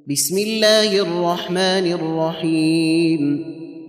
بسم الله الرحمن الرحيم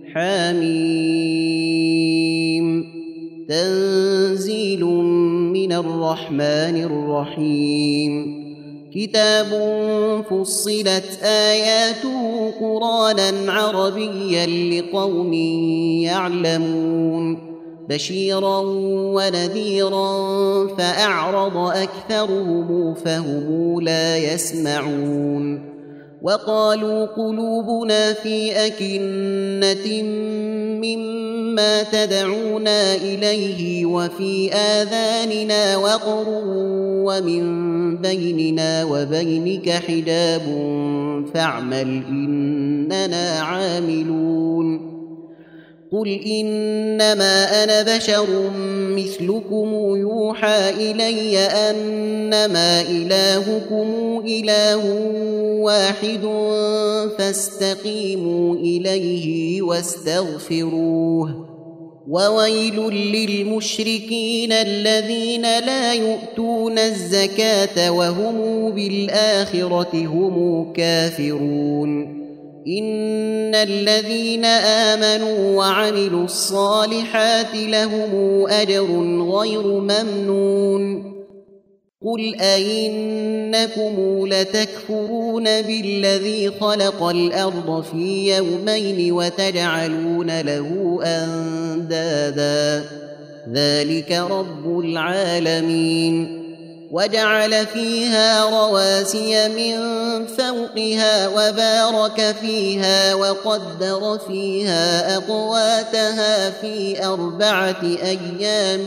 حميم تنزيل من الرحمن الرحيم كتاب فصلت آياته قرآنا عربيا لقوم يعلمون بشيرا ونذيرا فأعرض أكثرهم فهم لا يسمعون وقالوا قلوبنا في أكنة مما تدعونا إليه وفي آذاننا وقر ومن بيننا وبينك حجاب فاعمل إننا عاملون قل إنما أنا بشر مثلكم يوحى إلي أنما إلهكم إله واحد فاستقيموا إليه واستغفروه وويل للمشركين الذين لا يؤتون الزكاة وهم بالآخرة هم كافرون إن الذين آمنوا وعملوا الصالحات لهم أجر غير ممنون قل أئنكم لتكفرون بالذي خلق الأرض في يومين وتجعلون له أندادا ذلك رب العالمين وجعل فيها رواسي من فوقها وبارك فيها وقدر فيها أقواتها في 4 أيام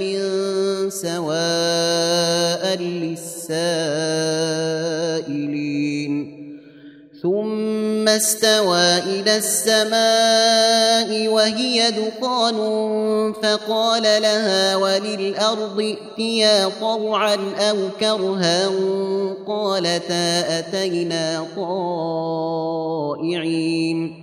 سواء للسائلين ثم استوى إلى السماء وهي دخان فقال لها وللأرض ائتيا طوعا أو كرها قالتا أتينا طائعين